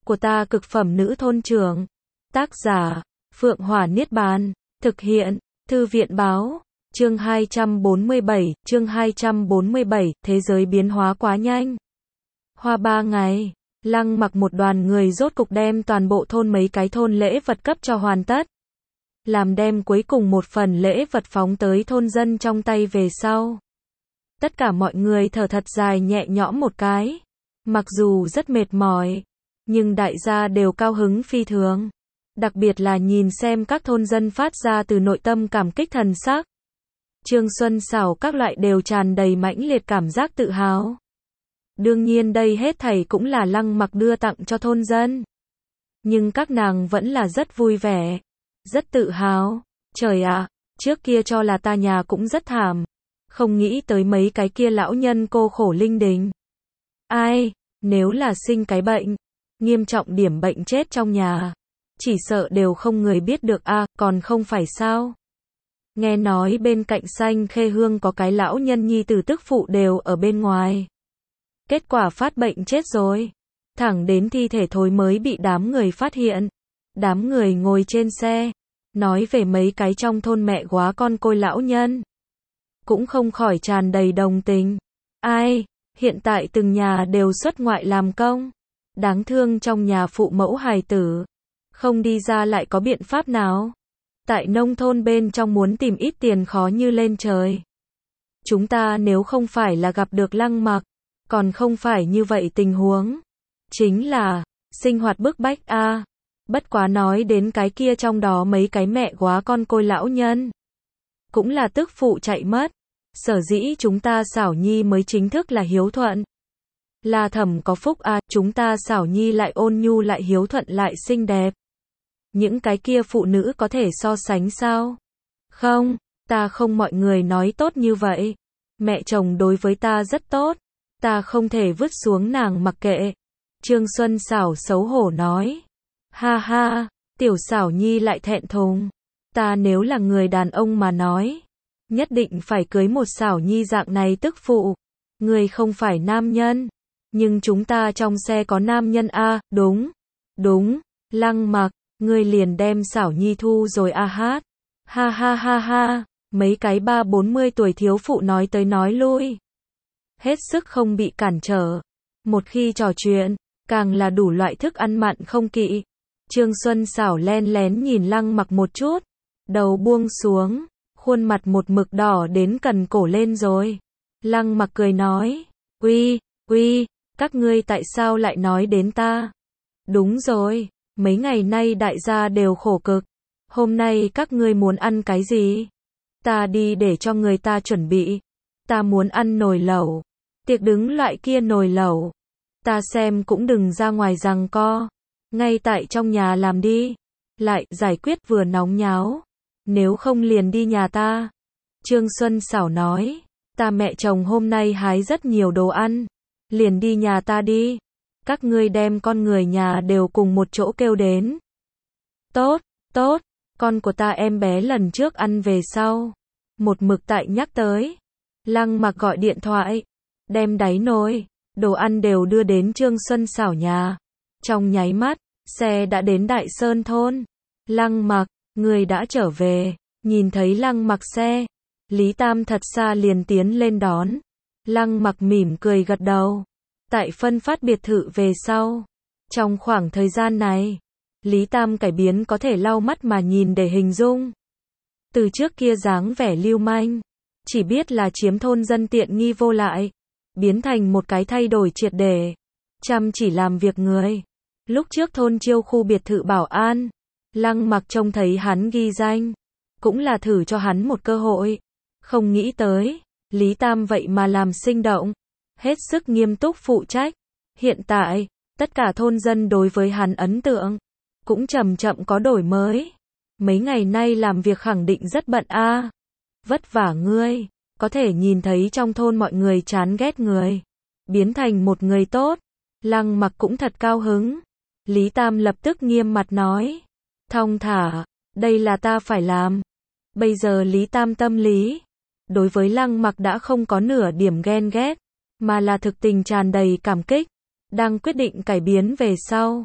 của ta cực phẩm nữ thôn trưởng. Tác giả, Phượng Hỏa Niết Bàn. Thực hiện, Thư viện báo. Chương 247, thế giới biến hóa quá nhanh. Hoa 3 ngày, Lăng Mặc một đoàn người rốt cục đem toàn bộ thôn mấy cái thôn lễ vật cấp cho hoàn tất. Làm đem cuối cùng một phần lễ vật phóng tới thôn dân trong tay về sau. Tất cả mọi người thở thật dài nhẹ nhõm một cái. Mặc dù rất mệt mỏi, nhưng đại gia đều cao hứng phi thường. Đặc biệt là nhìn xem các thôn dân phát ra từ nội tâm cảm kích thần sắc. Trương Xuân Xảo các loại đều tràn đầy mãnh liệt cảm giác tự hào. Đương nhiên đây hết thảy cũng là Lăng Mặc đưa tặng cho thôn dân. Nhưng các nàng vẫn là rất vui vẻ, rất tự hào. Trời ạ, trước kia cho là ta nhà cũng rất thảm. Không nghĩ tới mấy cái kia lão nhân cô khổ linh đình. Ai, nếu là sinh cái bệnh, nghiêm trọng điểm bệnh chết trong nhà, chỉ sợ đều không người biết được còn không phải sao. Nghe nói bên cạnh Xanh Khê Hương có cái lão nhân nhi tử tức phụ đều ở bên ngoài. Kết quả phát bệnh chết rồi. Thẳng đến thi thể thối mới bị đám người phát hiện. Đám người ngồi trên xe, nói về mấy cái trong thôn mẹ góa con côi lão nhân. Cũng không khỏi tràn đầy đồng tình. Ai, hiện tại từng nhà đều xuất ngoại làm công. Đáng thương trong nhà phụ mẫu hài tử. Không đi ra lại có biện pháp nào. Tại nông thôn bên trong muốn tìm ít tiền khó như lên trời. Chúng ta nếu không phải là gặp được Lăng Mặc, còn không phải như vậy tình huống. Chính là, sinh hoạt bức bách Bất quá nói đến cái kia trong đó mấy cái mẹ góa con côi lão nhân. Cũng là tức phụ chạy mất. Sở dĩ chúng ta Xảo Nhi mới chính thức là hiếu thuận. Là thẩm có phúc chúng ta Xảo Nhi lại ôn nhu lại hiếu thuận lại xinh đẹp. Những cái kia phụ nữ có thể so sánh sao? Không, ta không mọi người nói tốt như vậy. Mẹ chồng đối với ta rất tốt. Ta không thể vứt xuống nàng mặc kệ. Trương Xuân Xảo xấu hổ nói. Ha ha, tiểu Xảo Nhi lại thẹn thùng. Ta nếu là người đàn ông mà nói, nhất định phải cưới một Xảo Nhi dạng này tức phụ. Người không phải nam nhân. Nhưng chúng ta trong xe có nam nhân đúng, Lăng Mặc, ngươi liền đem Xảo Nhi thu rồi hát. Ha ha ha ha, mấy cái 30-40 tuổi thiếu phụ nói tới nói lui. Hết sức không bị cản trở. Một khi trò chuyện, càng là đủ loại thức ăn mặn không kỵ. Trương Xuân Xảo len lén nhìn Lăng Mặc một chút, đầu buông xuống, khuôn mặt một mực đỏ đến cần cổ lên rồi. Lăng Mặc cười nói, uy, các ngươi tại sao lại nói đến ta? Đúng rồi, mấy ngày nay đại gia đều khổ cực. Hôm nay các ngươi muốn ăn cái gì? Ta đi để cho người ta chuẩn bị. Ta muốn ăn nồi lẩu. Tiệc đứng loại kia nồi lẩu. Ta xem cũng đừng ra ngoài giằng co. Ngay tại trong nhà làm đi. Lại giải quyết vừa nóng nháo. Nếu không liền đi nhà ta. Trương Xuân Xảo nói. Ta mẹ chồng hôm nay hái rất nhiều đồ ăn. Liền đi nhà ta đi. Các ngươi đem con người nhà đều cùng một chỗ kêu đến. Tốt, con của ta em bé lần trước ăn về sau. Một mực tại nhắc tới. Lăng Mặc gọi điện thoại. Đem đáy nồi, đồ ăn đều đưa đến Trương Xuân Xảo nhà. Trong nháy mắt, xe đã đến Đại Sơn thôn. Lăng Mặc, người đã trở về. Nhìn thấy Lăng Mặc xe, Lý Tam thật xa liền tiến lên đón. Lăng Mặc mỉm cười gật đầu. Tại phân phát biệt thự về sau. Trong khoảng thời gian này, Lý Tam cải biến có thể lau mắt mà nhìn để hình dung. Từ trước kia dáng vẻ lưu manh, chỉ biết là chiếm thôn dân tiện nghi vô lại, biến thành một cái thay đổi triệt để, chăm chỉ làm việc người. Lúc trước thôn Chiêu khu biệt thự bảo an, Lăng Mặc trông thấy hắn ghi danh, cũng là thử cho hắn một cơ hội. Không nghĩ tới, Lý Tam vậy mà làm sinh động, hết sức nghiêm túc phụ trách. Hiện tại, tất cả thôn dân đối với hắn ấn tượng cũng chậm chậm có đổi mới. Mấy ngày nay làm việc khẳng định rất bận Vất vả ngươi, có thể nhìn thấy trong thôn mọi người chán ghét người, biến thành một người tốt. Lăng Mặc cũng thật cao hứng. Lý Tam lập tức nghiêm mặt nói, thong thả, đây là ta phải làm. Bây giờ Lý Tam tâm lý, đối với Lăng Mặc đã không có nửa điểm ghen ghét, mà là thực tình tràn đầy cảm kích. Đang quyết định cải biến về sau,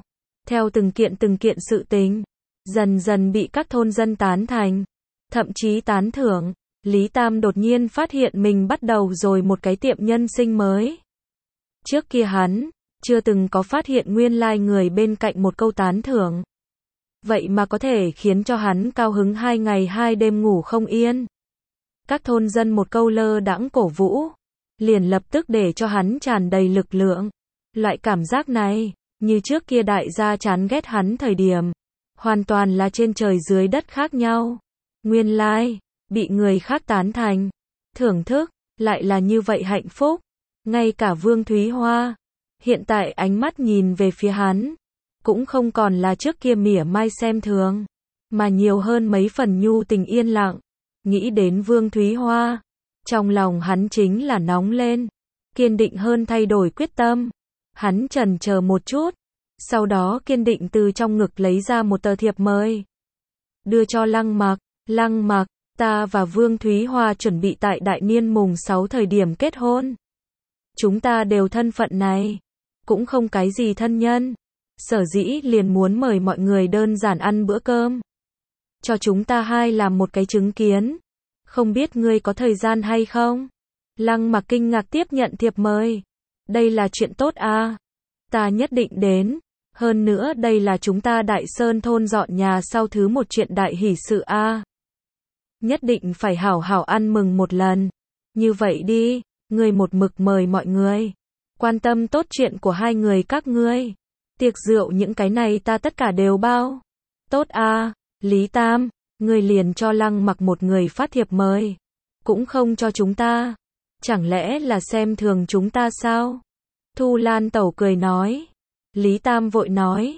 theo từng kiện sự tình, dần dần bị các thôn dân tán thành, thậm chí tán thưởng. Lý Tam đột nhiên phát hiện mình bắt đầu rồi một cái tiệm nhân sinh mới. Trước kia hắn chưa từng có phát hiện nguyên lai người bên cạnh một câu tán thưởng, vậy mà có thể khiến cho hắn cao hứng 2 ngày 2 đêm ngủ không yên. Các thôn dân một câu lơ đãng cổ vũ, liền lập tức để cho hắn tràn đầy lực lượng. Loại cảm giác này, như trước kia đại gia chán ghét hắn thời điểm, hoàn toàn là trên trời dưới đất khác nhau. Nguyên lai, bị người khác tán thành, thưởng thức, lại là như vậy hạnh phúc. Ngay cả Vương Thúy Hoa, hiện tại ánh mắt nhìn về phía hắn, cũng không còn là trước kia mỉa mai xem thường, mà nhiều hơn mấy phần nhu tình yên lặng. Nghĩ đến Vương Thúy Hoa, trong lòng hắn chính là nóng lên, kiên định hơn thay đổi quyết tâm. Hắn chần chờ một chút, sau đó kiên định từ trong ngực lấy ra một tờ thiệp mời, đưa cho Lăng Mặc. Lăng Mặc, ta và Vương Thúy Hoa chuẩn bị tại đại niên mùng 6 thời điểm kết hôn. Chúng ta đều thân phận này, cũng không cái gì thân nhân. Sở dĩ liền muốn mời mọi người đơn giản ăn bữa cơm, cho chúng ta hai làm một cái chứng kiến. Không biết ngươi có thời gian hay không? Lăng Mặc kinh ngạc tiếp nhận thiệp mời. Đây là chuyện tốt à? Ta nhất định đến. Hơn nữa đây là chúng ta Đại Sơn thôn dọn nhà sau thứ một chuyện đại hỷ sự à? Nhất định phải hảo hảo ăn mừng một lần. Như vậy đi, ngươi một mực mời mọi người, quan tâm tốt chuyện của hai người các ngươi. Tiệc rượu những cái này ta tất cả đều bao. Tốt à, Lý Tam, ngươi liền cho Lăng Mặc một người phát thiệp mời, cũng không cho chúng ta. Chẳng lẽ là xem thường chúng ta sao? Thu Lan Tẩu cười nói. Lý Tam vội nói,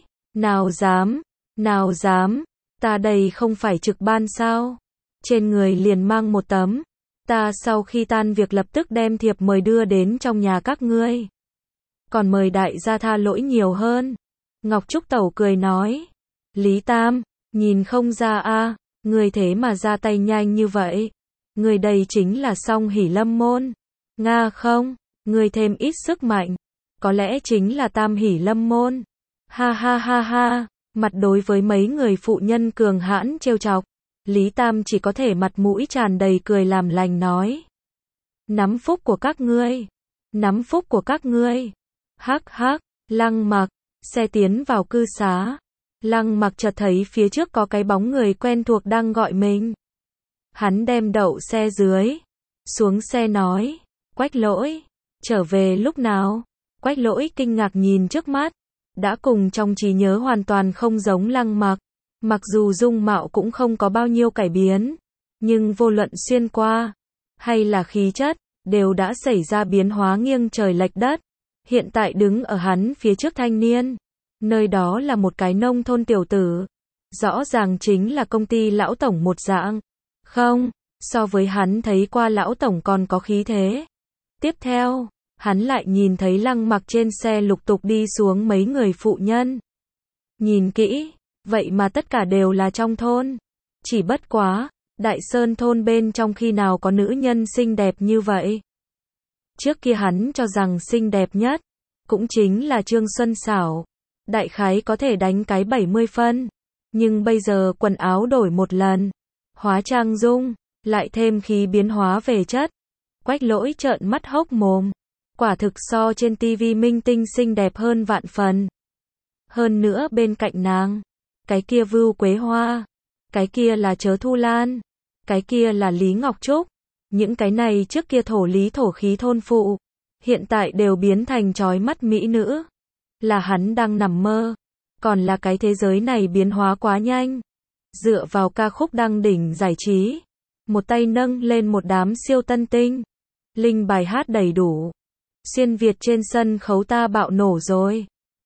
nào dám, ta đây không phải trực ban sao? Trên người liền mang một tấm. Ta sau khi tan việc lập tức đem thiệp mời đưa đến trong nhà các ngươi. Còn mời đại gia tha lỗi nhiều hơn. Ngọc Trúc Tẩu cười nói. Lý Tam, nhìn không ra a, ngươi thế mà ra tay nhanh như vậy. Ngươi đây chính là song hỷ lâm môn. Nga không, ngươi thêm ít sức mạnh, có lẽ chính là tam hỷ lâm môn. Ha ha ha ha, mặt đối với mấy người phụ nhân cường hãn trêu chọc, Lý Tam chỉ có thể mặt mũi tràn đầy cười làm lành nói. Nắm phúc của các ngươi, nắm phúc của các ngươi. Hắc hắc, Lăng Mặc, xe tiến vào cư xá. Lăng Mặc chợt thấy phía trước có cái bóng người quen thuộc đang gọi mình. Hắn đem đậu xe dưới, xuống xe nói, Quách Lỗi, trở về lúc nào? Quách Lỗi kinh ngạc nhìn trước mắt, đã cùng trong trí nhớ hoàn toàn không giống Lăng Mặc. Mặc dù dung mạo cũng không có bao nhiêu cải biến, nhưng vô luận xuyên qua, hay là khí chất, đều đã xảy ra biến hóa nghiêng trời lệch đất. Hiện tại đứng ở hắn phía trước thanh niên, nơi đó là một cái nông thôn tiểu tử, rõ ràng chính là công ty lão tổng một dạng. Không, so với hắn thấy qua lão tổng còn có khí thế. Tiếp theo, hắn lại nhìn thấy Lăng Mặc trên xe lục tục đi xuống mấy người phụ nhân. Nhìn kỹ, vậy mà tất cả đều là trong thôn. Chỉ bất quá, Đại Sơn thôn bên trong khi nào có nữ nhân xinh đẹp như vậy. Trước kia hắn cho rằng xinh đẹp nhất, cũng chính là Trương Xuân Xảo. Đại khái có thể đánh cái 70 phân. Nhưng bây giờ quần áo đổi một lần, hóa trang dung, lại thêm khí biến hóa về chất. Quách Lỗi trợn mắt hốc mồm. Quả thực so trên tivi minh tinh xinh đẹp hơn vạn phần. Hơn nữa bên cạnh nàng, cái kia Vưu Quế Hoa, cái kia là Chớ Thu Lan, cái kia là Lý Ngọc Trúc. Những cái này trước kia thổ lý thổ khí thôn phụ, hiện tại đều biến thành chói mắt mỹ nữ. Là hắn đang nằm mơ, còn là cái thế giới này biến hóa quá nhanh. Dựa vào ca khúc đăng đỉnh giải trí, một tay nâng lên một đám siêu tân tinh, linh bài hát đầy đủ. Xuyên Việt trên sân khấu ta bạo nổ rồi.